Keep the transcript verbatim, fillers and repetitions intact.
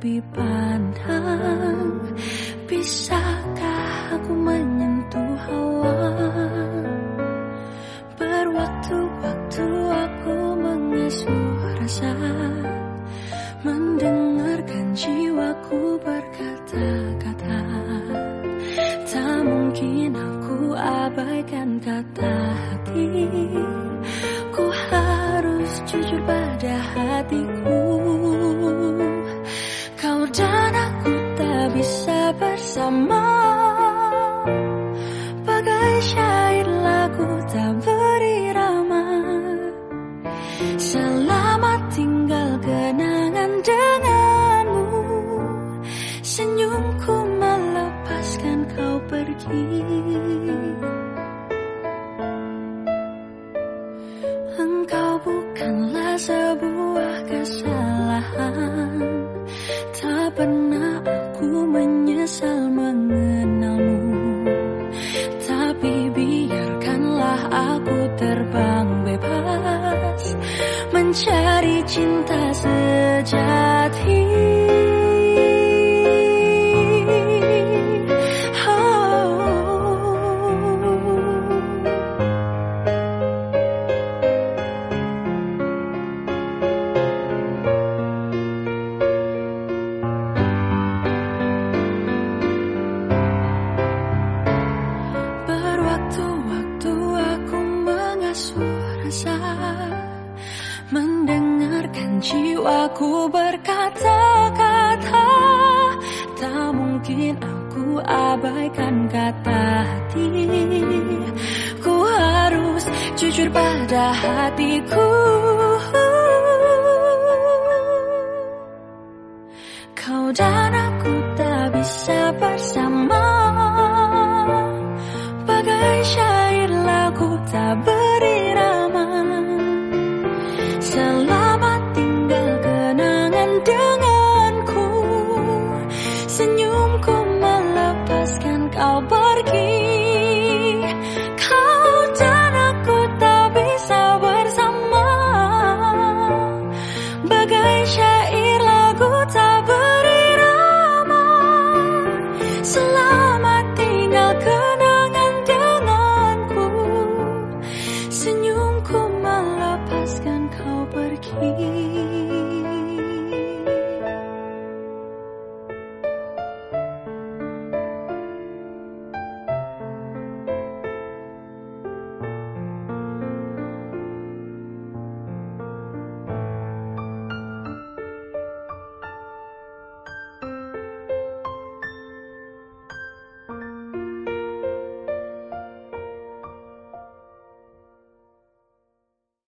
lebih pandang. Bisakah aku menyentuh hawa? Berwaktu-waktu aku mengasuh rasa, mendengarkan jiwaku berkata-kata. Tak mungkin aku abaikan kata hati. Ku harus jujur pada hatiku. Kau dan aku tak bisa bersama, bagai syair lagu tak berirama. Selamat tinggal kenangan denganmu. Senyumku melepaskan kau pergi. Engkau bukanlah sebuah kesalahan. Tak pernah aku menyesal mengenalmu. Tapi biarkanlah aku terbang bebas, mencari cinta sejati. Mendengarkan jiwaku berkata-kata. Tak mungkin aku abaikan kata hati. Ku harus jujur pada hatiku.